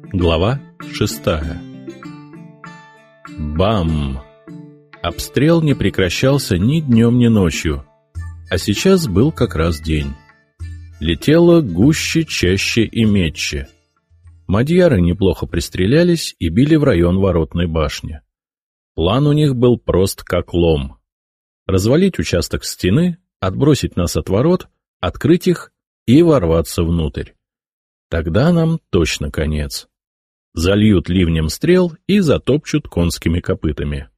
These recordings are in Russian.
Глава 6. Бам! Обстрел не прекращался ни днем, ни ночью, а сейчас был как раз день. Летело гуще, чаще и метче. Мадьяры неплохо пристрелялись и били в район воротной башни. План у них был прост как лом. Развалить участок стены, отбросить нас от ворот, открыть их и ворваться внутрь. Тогда нам точно конец. Зальют ливнем стрел и затопчут конскими копытами.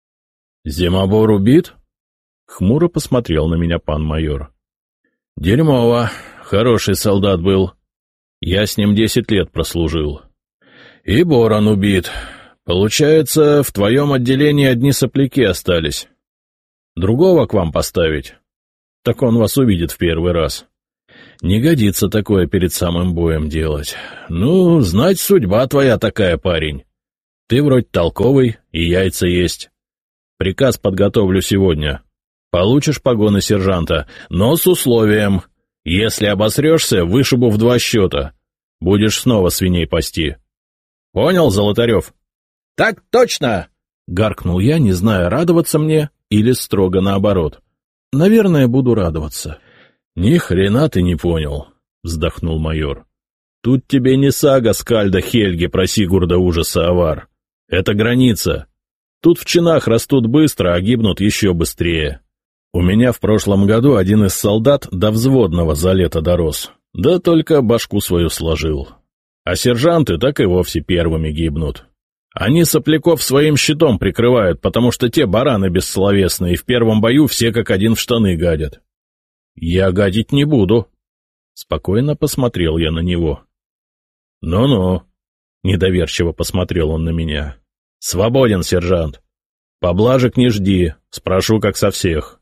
— Зимобор убит? — хмуро посмотрел на меня пан майор. — Дерьмово. Хороший солдат был. Я с ним 10 лет прослужил. И Борон убит. Получается, в твоем отделении одни сопляки остались. Другого к вам поставить? Так он вас увидит в первый раз. Не годится такое перед самым боем делать. Ну, знать, судьба твоя такая, парень. Ты вроде толковый, и яйца есть. Приказ подготовлю сегодня. Получишь погоны сержанта, но с условием. Если обосрешься, вышибу в 2 счета. Будешь снова свиней пасти. Понял, Золотарев? — Так точно! — гаркнул я, не зная, радоваться мне или строго наоборот. — Наверное, буду радоваться. — Ни хрена ты не понял, — вздохнул майор. — Тут тебе не сага Скальда Хельги про Сигурда ужаса Авар. Это граница. Тут в чинах растут быстро, а гибнут еще быстрее. У меня в прошлом году один из солдат до взводного за лето дорос, да только башку свою сложил. А сержанты так и вовсе первыми гибнут. Они сопляков своим щитом прикрывают, потому что те бараны бессловесные, и в первом бою все как один в штаны гадят. Я гадить не буду. Спокойно посмотрел я на него. Ну-ну, недоверчиво посмотрел он на меня. Свободен, сержант. Поблажек не жди, спрошу как со всех.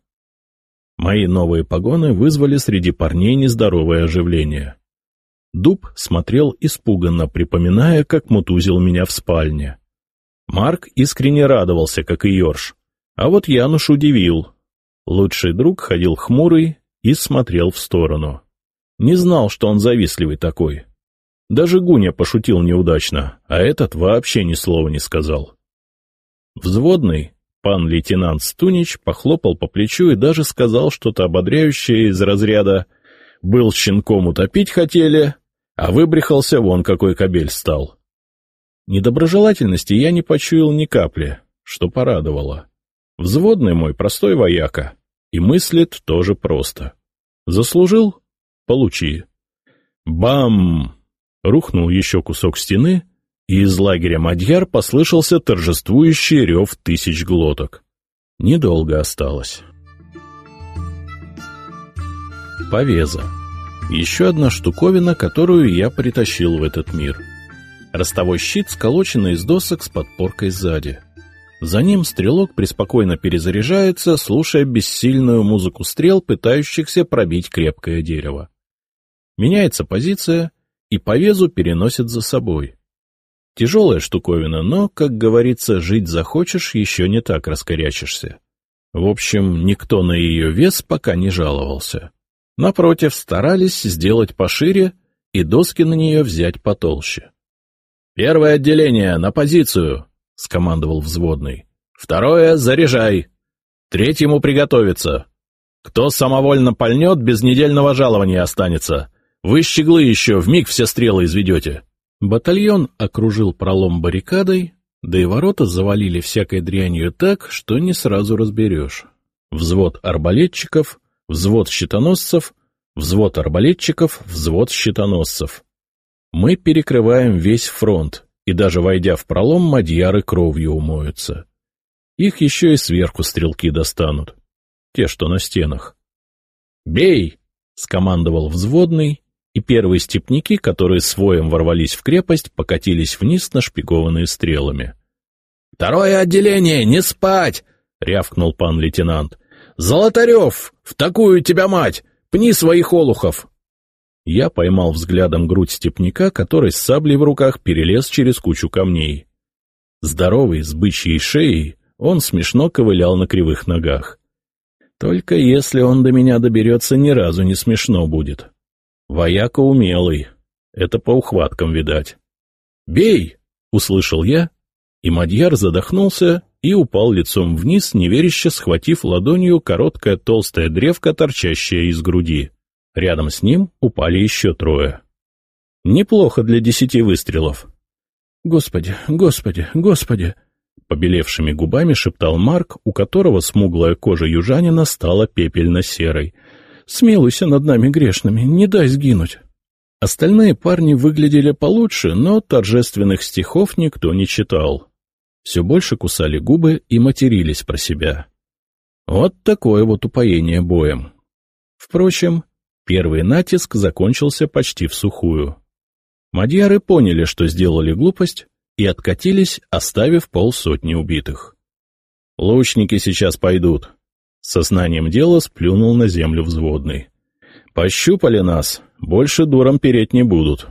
Мои новые погоны вызвали среди парней нездоровое оживление. Дуб смотрел испуганно, припоминая, как мутузил меня в спальне. Марк искренне радовался, как и Йорш. А вот Януш удивил. Лучший друг ходил хмурый и смотрел в сторону. Не знал, что он завистливый такой. Даже Гуня пошутил неудачно, а этот вообще ни слова не сказал. Взводный, пан лейтенант Стунич, похлопал по плечу и даже сказал что-то ободряющее из разряда «Был щенком, утопить хотели, а выбрехался, вон какой кобель стал». Недоброжелательности я не почуял ни капли, что порадовало. Взводный мой простой вояка, и мыслит тоже просто. Заслужил — получи. Бам! Рухнул еще кусок стены, и из лагеря мадьяр послышался торжествующий рев 1000 глоток. Недолго осталось. Повеза. Еще одна штуковина, которую я притащил в этот мир. Ростовой щит, сколоченный из досок с подпоркой сзади. За ним стрелок преспокойно перезаряжается, слушая бессильную музыку стрел, пытающихся пробить крепкое дерево. Меняется позиция, и повезу переносит за собой. Тяжелая штуковина, но, как говорится, жить захочешь, еще не так раскорячишься. В общем, никто на ее вес пока не жаловался. Напротив, старались сделать пошире и доски на нее взять потолще. — Первое отделение, на позицию! — скомандовал взводный. — Второе — заряжай! Третьему приготовиться! Кто самовольно пальнет, без недельного жалования останется! Вы, щеглы, еще вмиг все стрелы изведете! Батальон окружил пролом баррикадой, да и ворота завалили всякой дрянью так, что не сразу разберешь. Взвод арбалетчиков, взвод щитоносцев, взвод арбалетчиков, взвод щитоносцев. Мы перекрываем весь фронт, и даже войдя в пролом, мадьяры кровью умоются. Их еще и сверху стрелки достанут, те, что на стенах. «Бей!» — скомандовал взводный, и первые степняки, которые с воем ворвались в крепость, покатились вниз, нашпигованные стрелами. — Второе отделение, не спать! — рявкнул пан лейтенант. — Золотарев, в такую тебя мать! Пни своих олухов! Я поймал взглядом грудь степняка, который с саблей в руках перелез через кучу камней. Здоровый, с бычьей шеей, он смешно ковылял на кривых ногах. Только если он до меня доберется, ни разу не смешно будет. Вояка умелый, это по ухваткам видать. «Бей!» — услышал я, и мадьяр задохнулся и упал лицом вниз, неверяще схватив ладонью короткая толстая древко, торчащая из груди. Рядом с ним упали еще 3. Неплохо для 10 выстрелов. «Господи, Господи, Господи!» — побелевшими губами шептал Марк, у которого смуглая кожа южанина стала пепельно-серой. «Смилуйся над нами грешными, не дай сгинуть!» Остальные парни выглядели получше, но торжественных стихов никто не читал. Все больше кусали губы и матерились про себя. Вот такое вот упоение боем. Впрочем, первый натиск закончился почти всухую. Мадьяры поняли, что сделали глупость, и откатились, оставив 50 убитых. «Лучники сейчас пойдут», — сознанием дела сплюнул на землю взводный. «Пощупали нас, больше дуром переть не будут».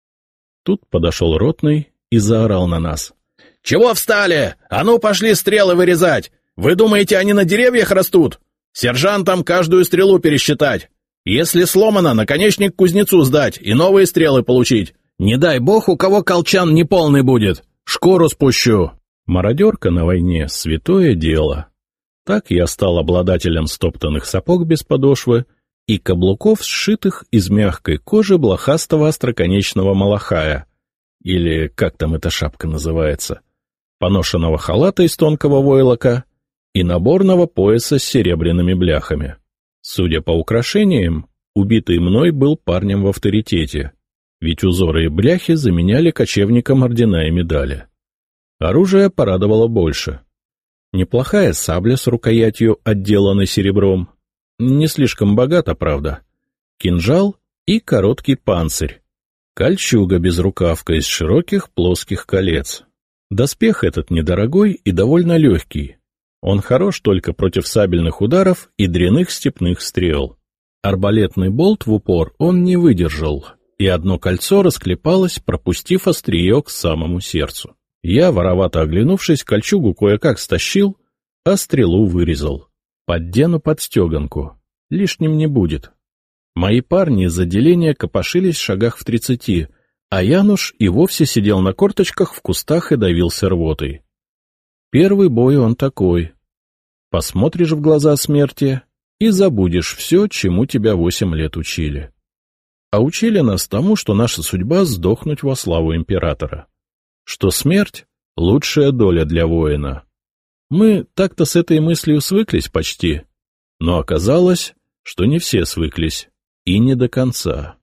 Тут подошел ротный и заорал на нас. «Чего встали? А ну, пошли стрелы вырезать! Вы думаете, они на деревьях растут? Сержантам каждую стрелу пересчитать. Если сломано, наконечник кузнецу сдать и новые стрелы получить. Не дай бог, у кого колчан неполный будет. Шкуру спущу». Мародерка на войне — святое дело. Так я стал обладателем стоптанных сапог без подошвы и каблуков, сшитых из мягкой кожи блохастого остроконечного малахая, или как там эта шапка называется, поношенного халата из тонкого войлока и наборного пояса с серебряными бляхами. Судя по украшениям, убитый мной был парнем в авторитете, ведь узоры и бляхи заменяли кочевникам ордена и медали. Оружие порадовало больше. Неплохая сабля с рукоятью, отделанной серебром, не слишком богато, правда, кинжал и короткий панцирь, кольчуга безрукавка из широких плоских колец. Доспех этот недорогой и довольно легкий. Он хорош только против сабельных ударов и дряных степных стрел. Арбалетный болт в упор он не выдержал, и одно кольцо расклепалось, пропустив острие к самому сердцу. Я, воровато оглянувшись, кольчугу кое-как стащил, а стрелу вырезал. Поддену под стеганку. Лишним не будет. Мои парни из отделения копошились в шагах в 30, а Януш и вовсе сидел на корточках в кустах и давился рвотой. Первый бой он такой. Посмотришь в глаза смерти и забудешь все, чему тебя 8 лет учили. А учили нас тому, что наша судьба — сдохнуть во славу императора. Что смерть — лучшая доля для воина. Мы так-то с этой мыслью свыклись почти, но оказалось, что не все свыклись, и не до конца.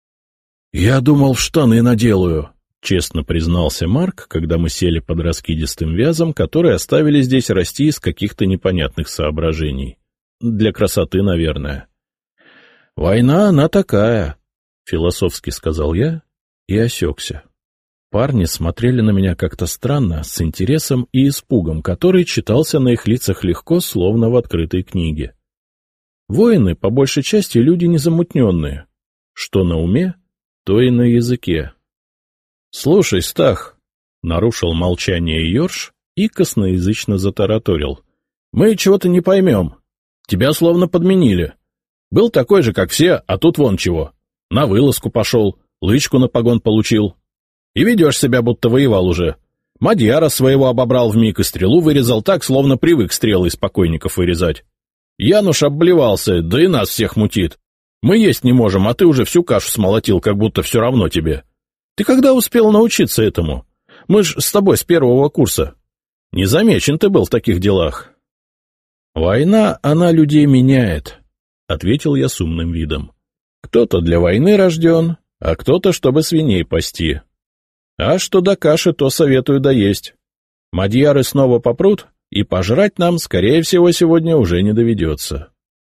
«Я думал, штаны наделаю», — честно признался Марк, когда мы сели под раскидистым вязом, который оставили здесь расти из каких-то непонятных соображений. Для красоты, наверное. «Война, она такая», — философски сказал я и осекся. Парни смотрели на меня как-то странно, с интересом и испугом, который читался на их лицах легко, словно в открытой книге. Воины, по большей части, люди незамутненные. Что на уме, то и на языке. — Слушай, Стах, — нарушил молчание Йорш и косноязычно затараторил. — Мы чего-то не поймем. Тебя словно подменили. Был такой же, как все, а тут вон чего. На вылазку пошел, лычку на погон получил. И ведешь себя, будто воевал уже. Мадьяра своего обобрал вмиг и стрелу вырезал так, словно привык стрелы из покойников вырезать. Януш обблевался, да и нас всех мутит. Мы есть не можем, а ты уже всю кашу смолотил, как будто все равно тебе. Ты когда успел научиться этому? Мы ж с тобой с 1-го курса. Незамечен ты был в таких делах. — Война, она людей меняет, — ответил я с умным видом. Кто-то для войны рожден, а кто-то, чтобы свиней пасти. А что до каши, то советую доесть. Мадьяры снова попрут, и пожрать нам, скорее всего, сегодня уже не доведется.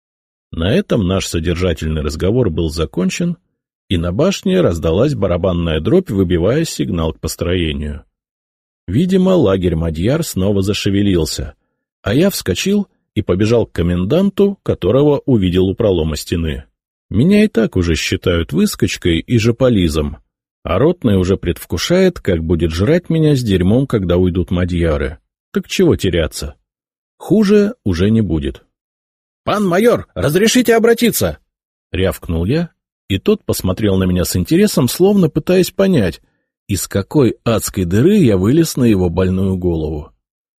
На этом наш содержательный разговор был закончен, и на башне раздалась барабанная дробь, выбивая сигнал к построению. Видимо, лагерь Мадьяр снова зашевелился, а я вскочил и побежал к коменданту, которого увидел у пролома стены. Меня и так уже считают выскочкой и жополизом, а ротный уже предвкушает, как будет жрать меня с дерьмом, когда уйдут мадьяры. Так чего теряться? Хуже уже не будет. — Пан майор, разрешите обратиться? — рявкнул я, и тот посмотрел на меня с интересом, словно пытаясь понять, из какой адской дыры я вылез на его больную голову.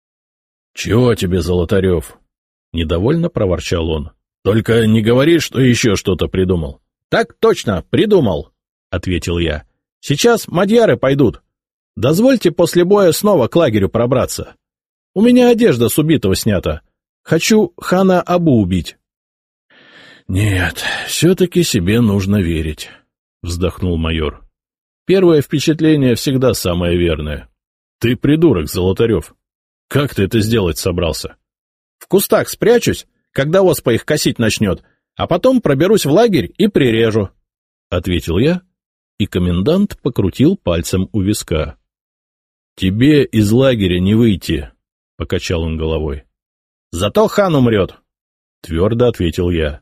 — Чего тебе, Золотарев? — недовольно проворчал он. — Только не говори, что еще что-то придумал. — Так точно, придумал, — ответил я. — Сейчас мадьяры пойдут. Дозвольте после боя снова к лагерю пробраться. У меня одежда с убитого снята. Хочу хана Абу убить. — Нет, все-таки себе нужно верить, — вздохнул майор. — Первое впечатление всегда самое верное. Ты придурок, Золотарев. Как ты это сделать собрался? — В кустах спрячусь, когда оспа их косить начнет, а потом проберусь в лагерь и прирежу, — ответил я, и комендант покрутил пальцем у виска. — Тебе из лагеря не выйти, — покачал он головой. — Зато хан умрет, — твердо ответил я.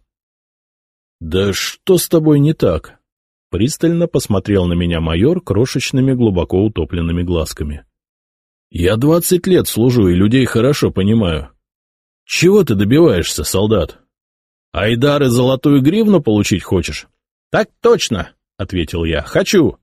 — Да что с тобой не так? — пристально посмотрел на меня майор крошечными глубоко утопленными глазками. — Я 20 лет служу и людей хорошо понимаю. Чего ты добиваешься, солдат? Айдар и золотую гривну получить хочешь? — Так точно, — ответил я, — хочу.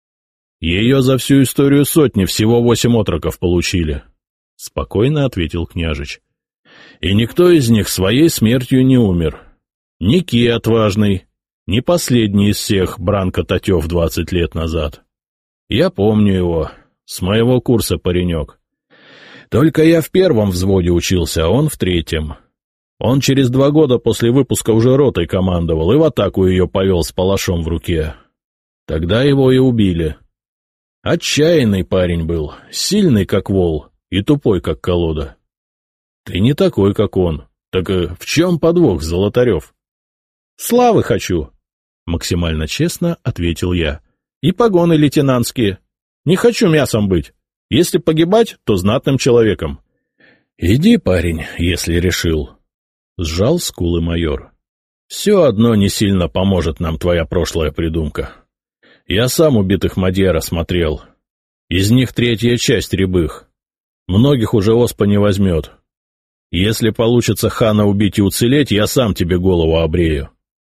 Ее за всю историю сотни всего 8 отроков получили, — спокойно ответил княжич. И никто из них своей смертью не умер. Ни Ки отважный, ни последний из всех Бранко Татев 20 лет назад. Я помню его, с моего курса паренек. Только я в 1-м взводе учился, а он в 3-м. Он через 2 года после выпуска уже ротой командовал и в атаку ее повел с палашом в руке. Тогда его и убили. Отчаянный парень был, сильный как вол и тупой как колода. Ты не такой, как он. Так в чем подвох, Золотарев? — Славы хочу, — максимально честно ответил я. — И погоны лейтенантские. Не хочу мясом быть. Если погибать, то знатным человеком. — Иди, парень, если решил, — сжал скулы майор. — Все одно не сильно поможет нам твоя прошлая придумка. Я сам убитых мадьяр осмотрел. Из них 3-я часть рябых. Многих уже оспа не возьмет. Если получится хана убить и уцелеть, я сам тебе голову обрею.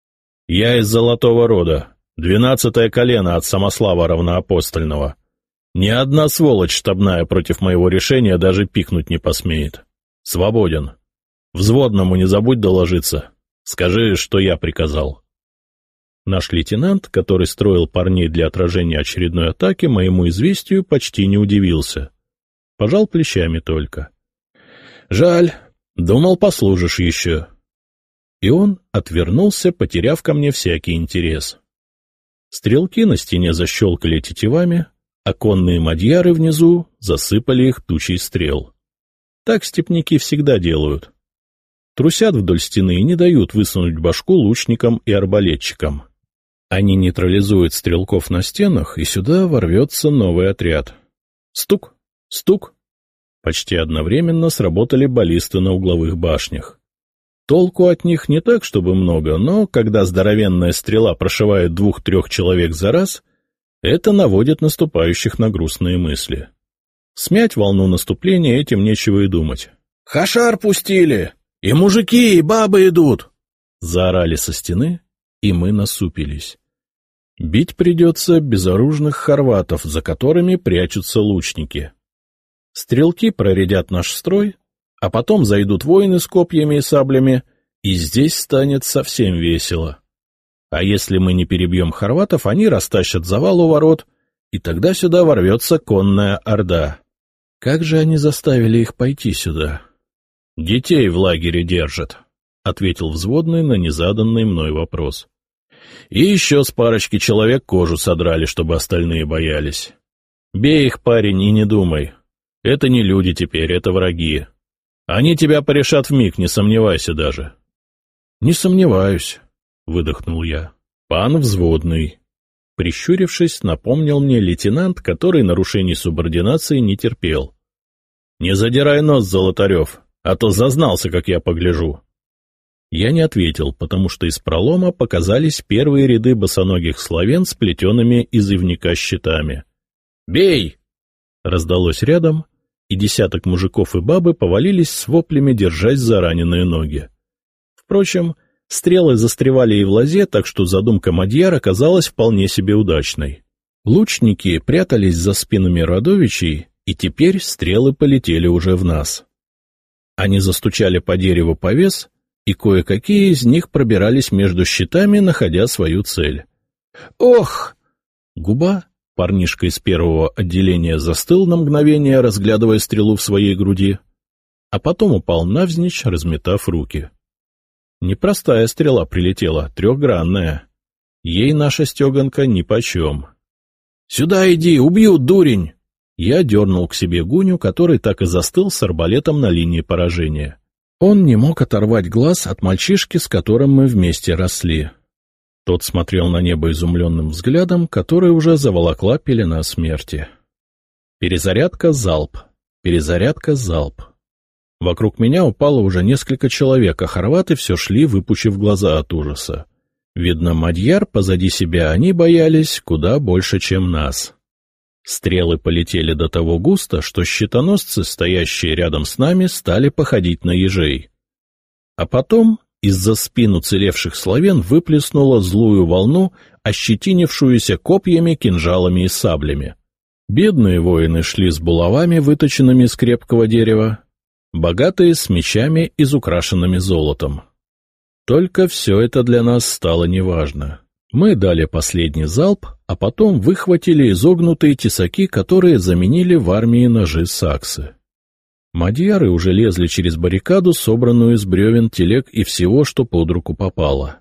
Я из золотого рода, 12-е колено от Самослава Равноапостольного. Ни одна сволочь штабная против моего решения даже пикнуть не посмеет. Свободен. Взводному не забудь доложиться. Скажи, что я приказал. Наш лейтенант, который строил парней для отражения очередной атаки, моему известию почти не удивился. Пожал плечами только. — Жаль, думал, послужишь еще. И он отвернулся, потеряв ко мне всякий интерес. Стрелки на стене защелкали тетивами, а конные мадьяры внизу засыпали их тучей стрел. Так степняки всегда делают. Трусят вдоль стены и не дают высунуть башку лучникам и арбалетчикам. Они нейтрализуют стрелков на стенах, и сюда ворвется новый отряд. Стук, стук. Почти одновременно сработали баллисты на угловых башнях. Толку от них не так, чтобы много, но когда здоровенная стрела прошивает 2-3 человек за раз, это наводит наступающих на грустные мысли. Смять волну наступления этим нечего и думать. — Хашар пустили! И мужики, и бабы идут! — заорали со стены, и мы насупились. Бить придется безоружных хорватов, за которыми прячутся лучники. Стрелки проредят наш строй, а потом зайдут воины с копьями и саблями, и здесь станет совсем весело. А если мы не перебьем хорватов, они растащат завал у ворот, и тогда сюда ворвется конная орда. Как же они заставили их пойти сюда? — Детей в лагере держат, — ответил взводный на незаданный мной вопрос. — И еще с парочки человек кожу содрали, чтобы остальные боялись. Бей их, парень, и не думай. Это не люди теперь, это враги. Они тебя порешат вмиг, не сомневайся даже. — Не сомневаюсь, — выдохнул я. — Пан взводный. Прищурившись, напомнил мне лейтенант, который нарушений субординации не терпел. — Не задирай нос, Золотарев, а то зазнался, как я погляжу. Я не ответил, потому что из пролома показались первые ряды босоногих славян с плетеными из ивника щитами. «Бей!» — раздалось рядом, и десяток мужиков и бабы повалились с воплями, держась за раненые ноги. Впрочем, стрелы застревали и в лозе, так что задумка мадьяр оказалась вполне себе удачной. Лучники прятались за спинами родовичей, и теперь стрелы полетели уже в нас. Они застучали по дереву повес, и кое-какие из них пробирались между щитами, находя свою цель. «Ох!» Губа, парнишка из первого отделения, застыл на мгновение, разглядывая стрелу в своей груди, а потом упал навзничь, разметав руки. Непростая стрела прилетела, трехгранная. Ей наша стеганка нипочем. «Сюда иди, убьют, дурень!» Я дернул к себе Гуню, который так и застыл с арбалетом на линии поражения. Он не мог оторвать глаз от мальчишки, с которым мы вместе росли. Тот смотрел на небо изумленным взглядом, который уже заволокла пелена смерти. Перезарядка, залп. Перезарядка, залп. Вокруг меня упало уже несколько человек, а хорваты все шли, выпучив глаза от ужаса. Видно, мадьяр позади себя они боялись куда больше, чем нас. Стрелы полетели до того густо, что щитоносцы, стоящие рядом с нами, стали походить на ежей. А потом из-за спин уцелевших славян выплеснула злую волну, ощетинившуюся копьями, кинжалами и саблями. Бедные воины шли с булавами, выточенными из крепкого дерева, богатые с мечами, изукрашенными золотом. Только все это для нас стало неважно. Мы дали последний залп, а потом выхватили изогнутые тесаки, которые заменили в армии ножи саксы. Мадьяры уже лезли через баррикаду, собранную из бревен, телег и всего, что под руку попало.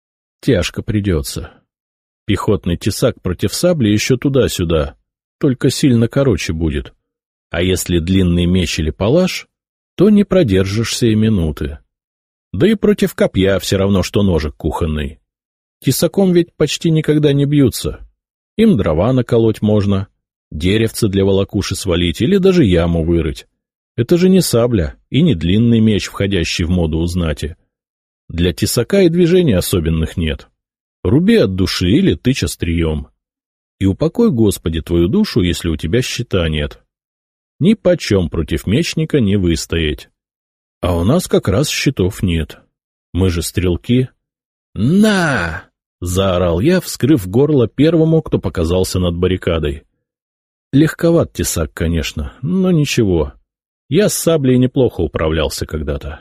Тяжко придется. Пехотный тесак против сабли еще туда-сюда, только сильно короче будет. А если длинный меч или палаш, то не продержишься и минуты. Да и против копья все равно, что ножик кухонный. Тесаком ведь почти никогда не бьются. Им дрова наколоть можно, деревце для волокуши свалить или даже яму вырыть. Это же не сабля и не длинный меч, входящий в моду у знати. Для тесака и движений особенных нет. Руби от души или тычь острием. И упокой, Господи, твою душу, если у тебя щита нет. Ни почем против мечника не выстоять. А у нас как раз щитов нет. Мы же стрелки. «На!» — заорал я, вскрыв горло первому, кто показался над баррикадой. Легковат тесак, конечно, но ничего. Я с саблей неплохо управлялся когда-то.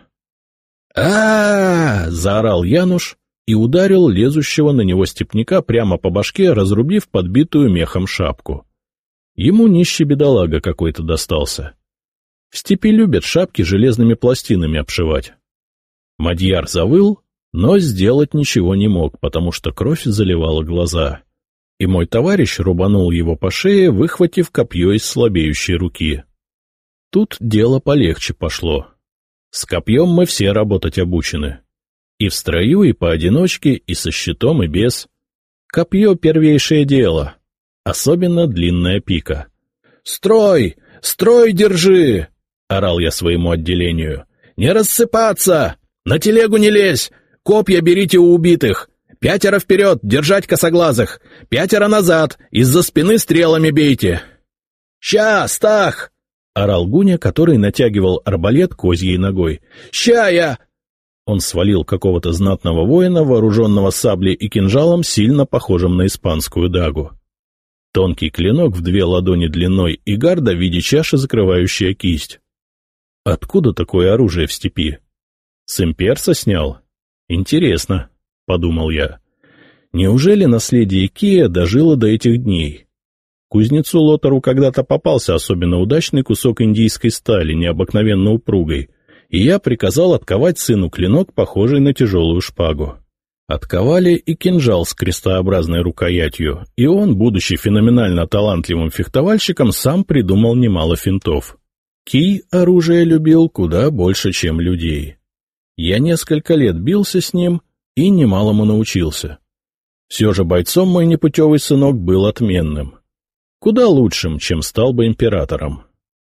Заорал Януш и ударил лезущего на него степняка прямо по башке, разрубив подбитую мехом шапку. Ему нищий бедолага какой-то достался. В степи любят шапки железными пластинами обшивать. Мадьяр завыл, но сделать ничего не мог, потому что кровь заливала глаза. И мой товарищ рубанул его по шее, выхватив копье из слабеющей руки. Тут дело полегче пошло. С копьем мы все работать обучены. И в строю, и поодиночке, и со щитом, и без. Копье — первейшее дело, особенно длинная пика. «Строй! Строй держи!» — орал я своему отделению. «Не рассыпаться! На телегу не лезь! Копья берите у убитых! 5 вперед, держать косоглазых! 5 назад, из-за спины стрелами бейте!» «Ща, Стах!» — орал Гуня, который натягивал арбалет козьей ногой. «Ща я!» Он свалил какого-то знатного воина, вооруженного саблей и кинжалом, сильно похожим на испанскую дагу. Тонкий клинок в 2 ладони длиной и гарда в виде чаши, закрывающая кисть. Откуда такое оружие в степи? С имперца снял? Интересно, — подумал я. Неужели наследие Кия дожило до этих дней? Кузнецу Лотару когда-то попался особенно удачный кусок индийской стали, необыкновенно упругой, и я приказал отковать сыну клинок, похожий на тяжелую шпагу. Отковали и кинжал с крестообразной рукоятью, и он, будучи феноменально талантливым фехтовальщиком, сам придумал немало финтов. Кий оружие любил куда больше, чем людей. Я несколько лет бился с ним и немалому научился. Все же бойцом мой непутевый сынок был отменным. Куда лучшим, чем стал бы императором.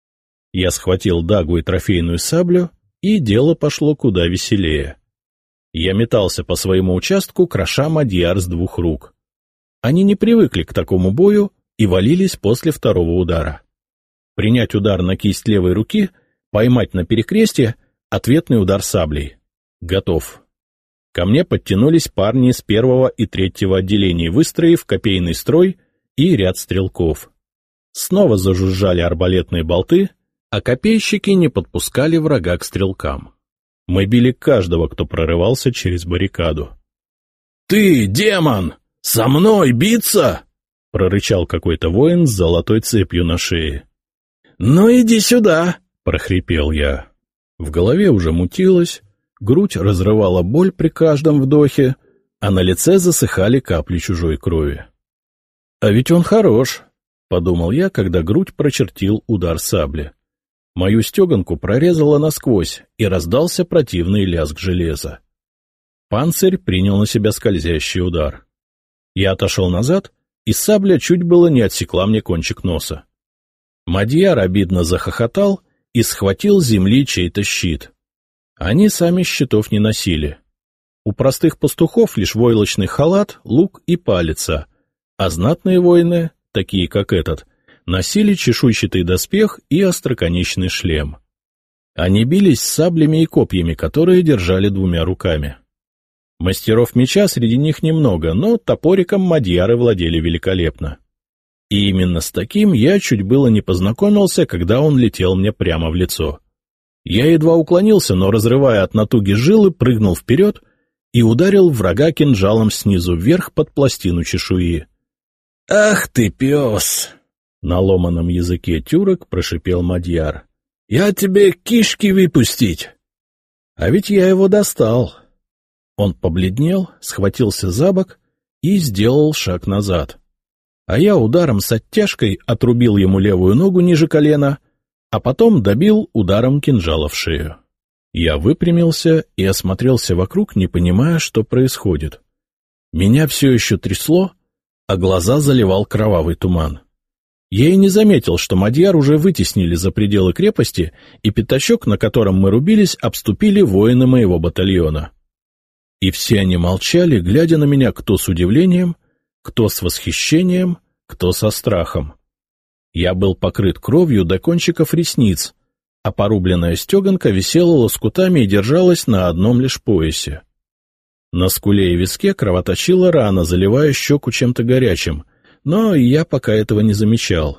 Я схватил дагу и трофейную саблю, и дело пошло куда веселее. Я метался по своему участку, кроша мадьяр с 2 рук. Они не привыкли к такому бою и валились после второго удара. Принять удар на кисть левой руки, поймать на перекрестье, ответный удар саблей. Готов. Ко мне подтянулись парни из 1-го и 3-го отделений, выстроив копейный строй и ряд стрелков. Снова зажужжали арбалетные болты, а копейщики не подпускали врага к стрелкам. Мы били каждого, кто прорывался через баррикаду. — Ты, демон, со мной биться? — прорычал какой-то воин с золотой цепью на шее. — Ну иди сюда! — прохрипел я. В голове уже мутилось, грудь разрывала боль при каждом вдохе, а на лице засыхали капли чужой крови. — А ведь он хорош, — подумал я, когда грудь прочертил удар сабли. Мою стеганку прорезало насквозь, и раздался противный лязг железа. Панцирь принял на себя скользящий удар. Я отошел назад, и сабля чуть было не отсекла мне кончик носа. Мадьяр обидно захохотал и схватил с земли чей-то щит. Они сами щитов не носили. У простых пастухов лишь войлочный халат, лук и палица, а знатные воины, такие как этот, носили чешуйчатый доспех и остроконечный шлем. Они бились саблями и копьями, которые держали двумя руками. Мастеров меча среди них немного, но топориком мадьяры владели великолепно. И именно с таким я чуть было не познакомился, когда он летел мне прямо в лицо. Я едва уклонился, но, разрывая от натуги жилы, прыгнул вперед и ударил врага кинжалом снизу вверх под пластину чешуи. — Ах ты, пес! — на ломаном языке тюрок прошипел мадьяр. — Я тебе кишки выпустить! А ведь я его достал. Он побледнел, схватился за бок и сделал шаг назад. А я ударом с оттяжкой отрубил ему левую ногу ниже колена, а потом добил ударом кинжала в шею. Я выпрямился и осмотрелся вокруг, не понимая, что происходит. Меня все еще трясло, а глаза заливал кровавый туман. Я и не заметил, что мадьяр уже вытеснили за пределы крепости, и пятачок, на котором мы рубились, обступили воины моего батальона. И все они молчали, глядя на меня кто с удивлением, кто с восхищением, кто со страхом. Я был покрыт кровью до кончиков ресниц, а порубленная стеганка висела лоскутами и держалась на одном лишь поясе. На скуле и виске кровоточила рана, заливая щеку чем-то горячим, но я пока этого не замечал.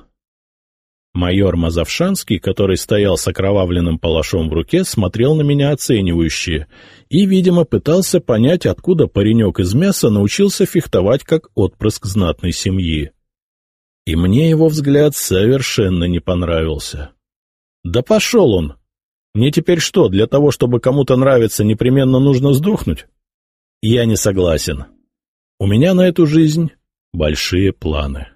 Майор Мазовшанский, который стоял с окровавленным палашом в руке, смотрел на меня оценивающе и, видимо, пытался понять, откуда паренек из мяса научился фехтовать как отпрыск знатной семьи. И мне его взгляд совершенно не понравился. Да пошел он! Мне теперь что, для того, чтобы кому-то нравиться, непременно нужно сдохнуть? Я не согласен. У меня на эту жизнь большие планы.